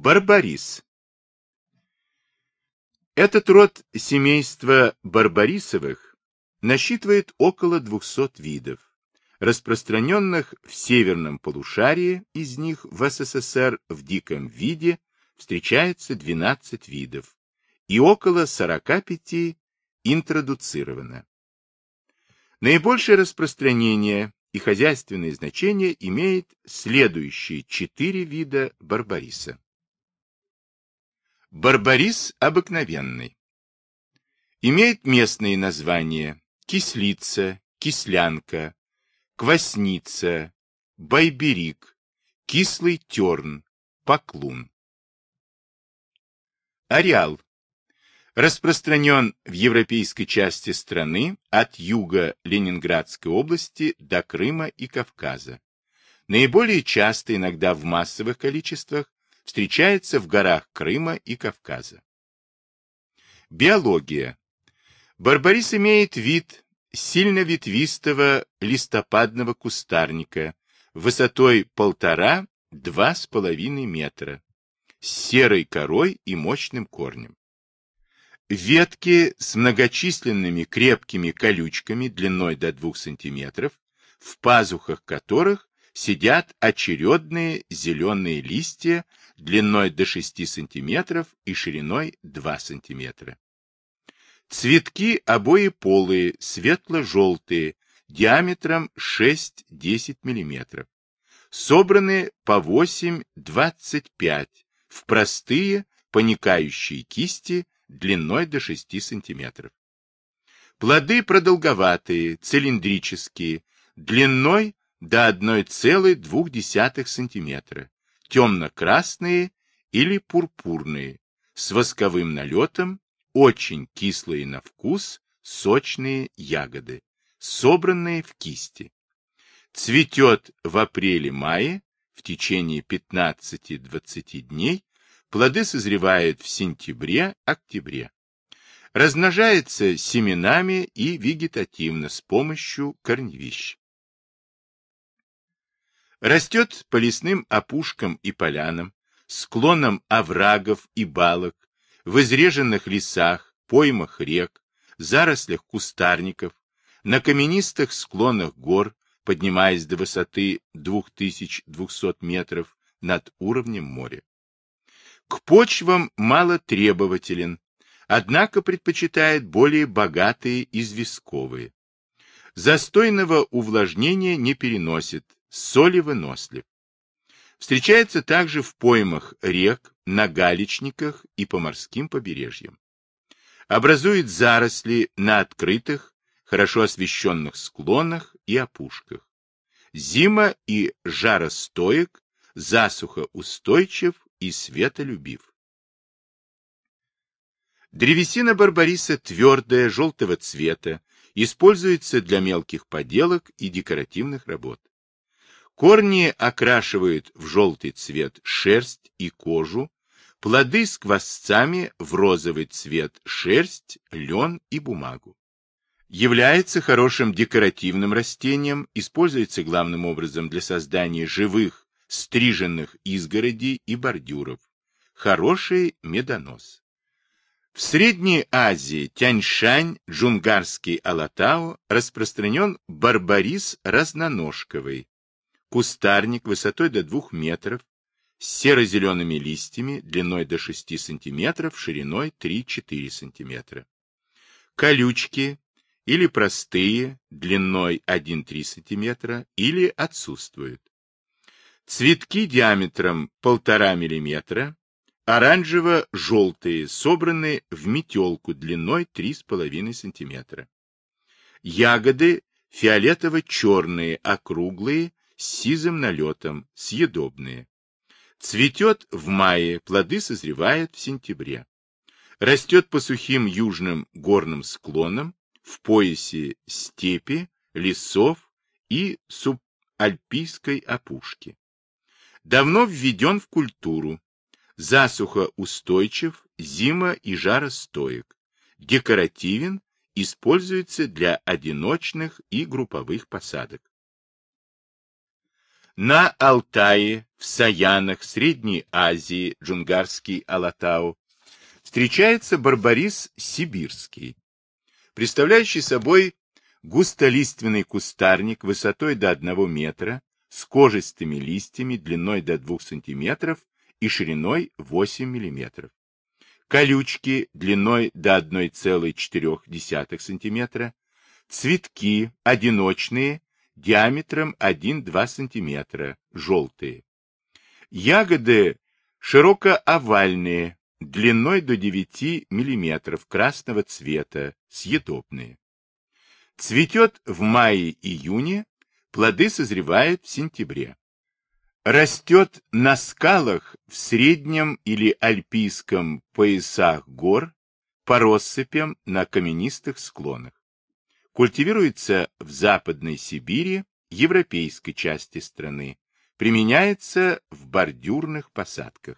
Барбарис. Этот род семейства барбарисовых насчитывает около 200 видов. Распространенных в северном полушарии, из них в СССР в диком виде встречается 12 видов, и около 45 интродуцировано. Наибольшее распространение и хозяйственное значение имеет следующие 4 вида барбариса. Барбарис обыкновенный. Имеет местные названия: кислица, кислянка, квасница, байберик, кислый терн, поклун. Ареал. Распространен в европейской части страны от юга Ленинградской области до Крыма и Кавказа. Наиболее часто, иногда в массовых количествах, встречается в горах Крыма и Кавказа. Биология. Барбарис имеет вид сильно ветвистого листопадного кустарника высотой 1,5–2,5 метра, с серой корой и мощным корнем. Ветки с многочисленными крепкими колючками длиной до 2 см, в пазухах которых сидят очередные зеленые листья длиной до 6 см и шириной 2 см. Цветки обоеполые, светло-желтые, диаметром 6–10 мм. Собраны по 8–25 в простые поникающие кисти длиной до 6 см. Плоды продолговатые, цилиндрические, длиной до 1,2 см, темно-красные или пурпурные, с восковым налетом, очень кислые на вкус, сочные ягоды, собранные в кисти. Цветет в апреле-мае, в течение 15–20 дней, плоды созревают в сентябре-октябре. Размножается семенами и вегетативно с помощью корневищ. Растет по лесным опушкам и полянам, склонам оврагов и балок, в изреженных лесах, поймах рек, зарослях кустарников, на каменистых склонах гор, поднимаясь до высоты 2200 метров над уровнем моря. К почвам мало требователен, однако предпочитает более богатые известковые. Застойного увлажнения не переносит, солевынослив. Встречается также в поймах рек, на галечниках и по морским побережьям. Образует заросли на открытых, хорошо освещенных склонах и опушках. Зимо- и жаростоек, засухоустойчив и светолюбив. Древесина барбариса твердая, желтого цвета, используется для мелких поделок и декоративных работ. Корни окрашивают в желтый цвет шерсть и кожу, плоды с квасцами в розовый цвет шерсть, лен и бумагу. Является хорошим декоративным растением, используется главным образом для создания живых, стриженных изгородей и бордюров. Хороший медонос. В Средней Азии Тяньшань, Джунгарский Алатау распространен барбарис разноножковый. Кустарник высотой до 2 метров, с серо-зелеными листьями длиной до 6 см, шириной 3–4 см. Колючки или простые, длиной 1–3 см, или отсутствуют. Цветки диаметром 1,5 мм, оранжево-желтые, собраны в метелку длиной 3,5 см. Ягоды фиолетово-черные, округлые, с сизым налетом, съедобные. Цветет в мае, плоды созревают в сентябре. Растет по сухим южным горным склонам, в поясе степи, лесов и субальпийской опушки. Давно введен в культуру. Засухоустойчив, зимо- и жаростоек. Декоративен, используется для одиночных и групповых посадок. На Алтае, в Саянах, Средней Азии, джунгарский алатау, встречается барбарис сибирский, представляющий собой густолиственный кустарник высотой до 1 метра, с кожистыми листьями длиной до 2 см и шириной 8 мм. Колючки длиной до 1,4 см, цветки одиночные, диаметром 1-2 см, желтые. Ягоды широкоовальные, длиной до 9 мм, красного цвета, съедобные. Цветет в мае-июне, плоды созревают в сентябре. Растет на скалах в среднем или альпийском поясах гор, по россыпям на каменистых склонах. Культивируется в Западной Сибири, европейской части страны. Применяется в бордюрных посадках.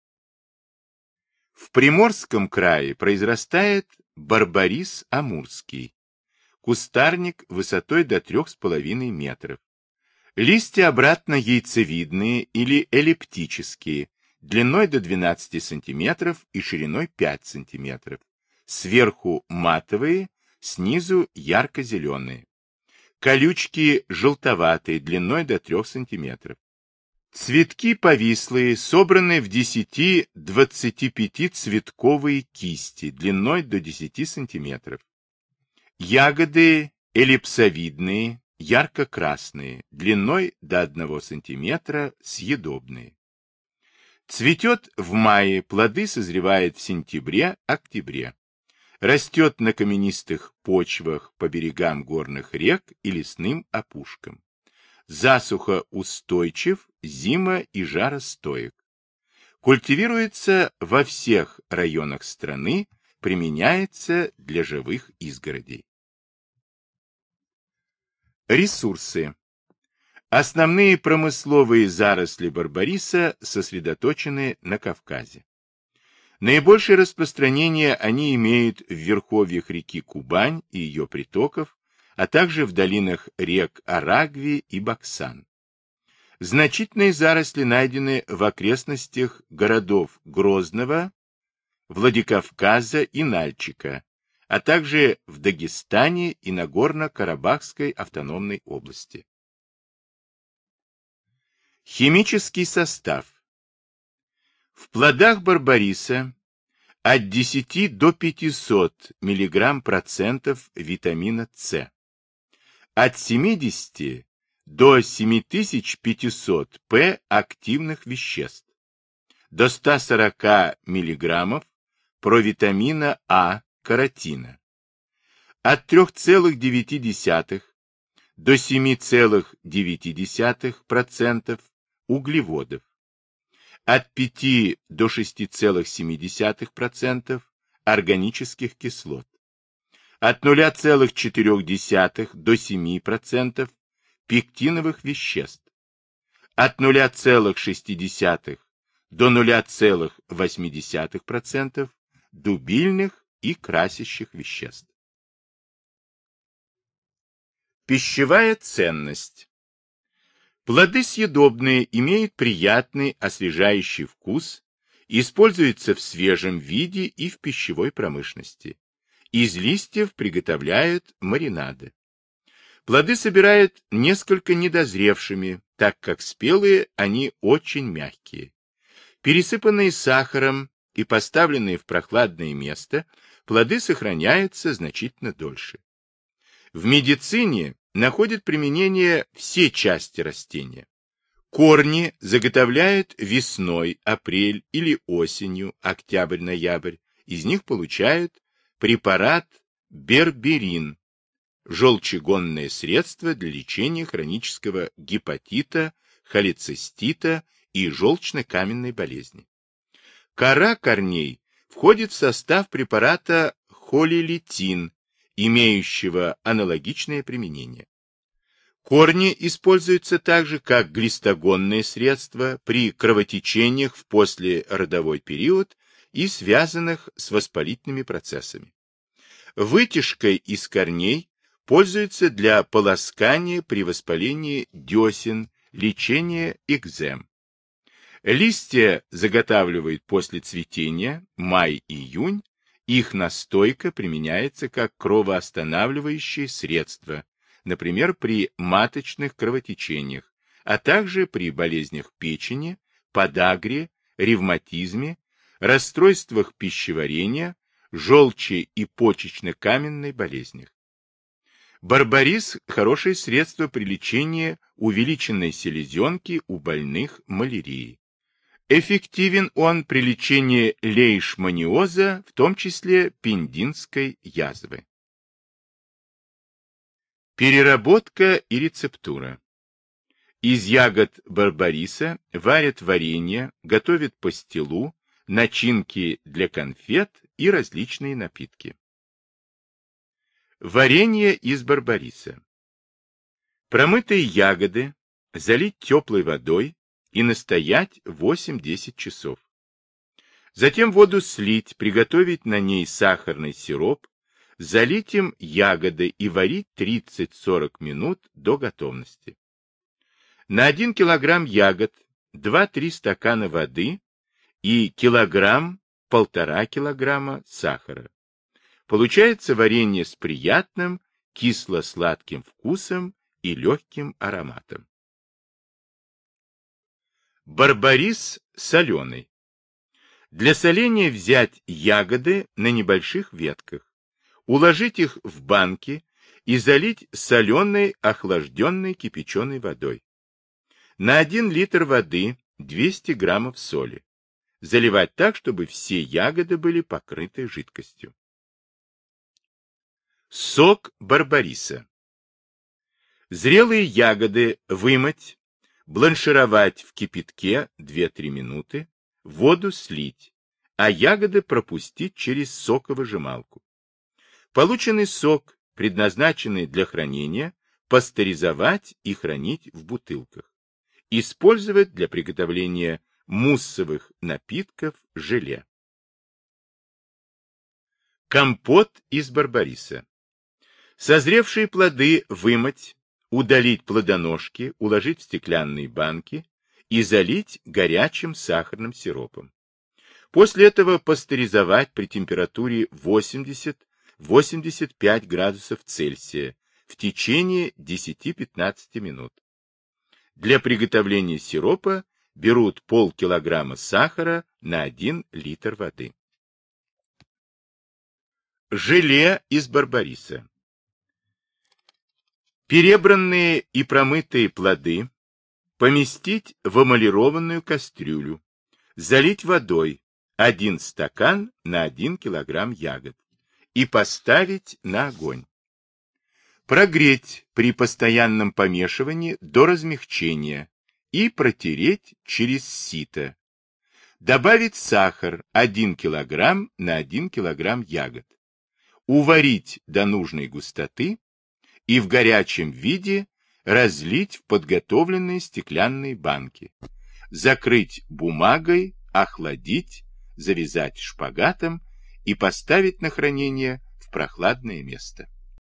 В Приморском крае произрастает барбарис амурский, кустарник высотой до 3,5 метров. Листья обратно яйцевидные или эллиптические, длиной до 12 см и шириной 5 см. Сверху матовые, снизу ярко-зеленые. Колючки желтоватые, длиной до 3 см. Цветки повислые, собраны в 10-25 цветковые кисти, длиной до 10 см. Ягоды эллипсовидные, ярко-красные, длиной до 1 см, съедобные. Цветет в мае, плоды созревают в сентябре-октябре. Растет на каменистых почвах по берегам горных рек и лесным опушкам. Засухоустойчив, зимо- и жаростоек. Культивируется во всех районах страны, применяется для живых изгородей. Ресурсы. Основные промысловые заросли барбариса сосредоточены на Кавказе. Наибольшее распространение они имеют в верховьях реки Кубань и ее притоков, а также в долинах рек Арагви и Баксан. Значительные заросли найдены в окрестностях городов Грозного, Владикавказа и Нальчика, а также в Дагестане и Нагорно-Карабахской автономной области. Химический состав. В плодах барбариса от 10 до 500 мг% витамина С, от 70 до 7500 П активных веществ, до 140 мг провитамина А каротина, от 3,9 до 7,9% углеводов, от 5 до 6,7% органических кислот, от 0,4 до 7% пектиновых веществ, от 0,6 до 0,8% дубильных и красящих веществ. Пищевая ценность. Плоды съедобные, имеют приятный освежающий вкус, используются в свежем виде и в пищевой промышленности. Из листьев приготовляют маринады. Плоды собирают несколько недозревшими, так как спелые они очень мягкие. Пересыпанные сахаром и поставленные в прохладное место, плоды сохраняются значительно дольше. В медицине находят применение все части растения. Корни заготовляют весной, апрель или осенью, октябрь-ноябрь. Из них получают препарат берберин, желчегонное средство для лечения хронического гепатита, холецистита и желчно-каменной болезни. Кора корней входит в состав препарата холилитин, имеющего аналогичное применение. Корни используются также как глистогонное средство при кровотечениях в послеродовой период и связанных с воспалительными процессами. Вытяжкой из корней пользуются для полоскания при воспалении десен, Лечение экзем. Листья заготавливают после цветения, май-июнь. Их настойка применяется как кровоостанавливающее средство, например, при маточных кровотечениях, а также при болезнях печени, подагре, ревматизме, расстройствах пищеварения, желчи и почечно-каменной болезнях. Барбарис – хорошее средство при лечении увеличенной селезенки у больных малярией. Эффективен он при лечении лейшманиоза, в том числе пендинской язвы. Переработка и рецептура. Из ягод барбариса варят варенье, готовят пастилу, начинки для конфет и различные напитки. Варенье из барбариса. Промытые ягоды залить теплой водой и настоять 8-10 часов. Затем воду слить, приготовить на ней сахарный сироп, залить им ягоды и варить 30-40 минут до готовности. На 1 килограмм ягод 2-3 стакана воды и 1,5 килограмма сахара. Получается варенье с приятным кисло-сладким вкусом и легким ароматом. Барбарис соленый. Для соления взять ягоды на небольших ветках, уложить их в банки и залить соленой охлажденной кипяченой водой. На 1 литр воды 200 граммов соли. Заливать так, чтобы все ягоды были покрыты жидкостью. Сок барбариса. Зрелые ягоды вымыть, бланшировать в кипятке 2-3 минуты, воду слить, а ягоды пропустить через соковыжималку. Полученный сок, предназначенный для хранения, пастеризовать и хранить в бутылках. Использовать для приготовления муссовых напитков, желе. Компот из барбариса. Созревшие плоды вымыть, удалить плодоножки, уложить в стеклянные банки и залить горячим сахарным сиропом. После этого пастеризовать при температуре 80-85 градусов Цельсия в течение 10-15 минут. Для приготовления сиропа берут полкилограмма сахара на 1 литр воды. Желе из барбариса. Перебранные и промытые плоды поместить в эмалированную кастрюлю, залить водой 1 стакан на 1 килограмм ягод и поставить на огонь. Прогреть при постоянном помешивании до размягчения и протереть через сито. Добавить сахар 1 килограмм на 1 килограмм ягод. Уварить до нужной густоты и в горячем виде разлить в подготовленные стеклянные банки. Закрыть бумагой, охладить, завязать шпагатом и поставить на хранение в прохладное место.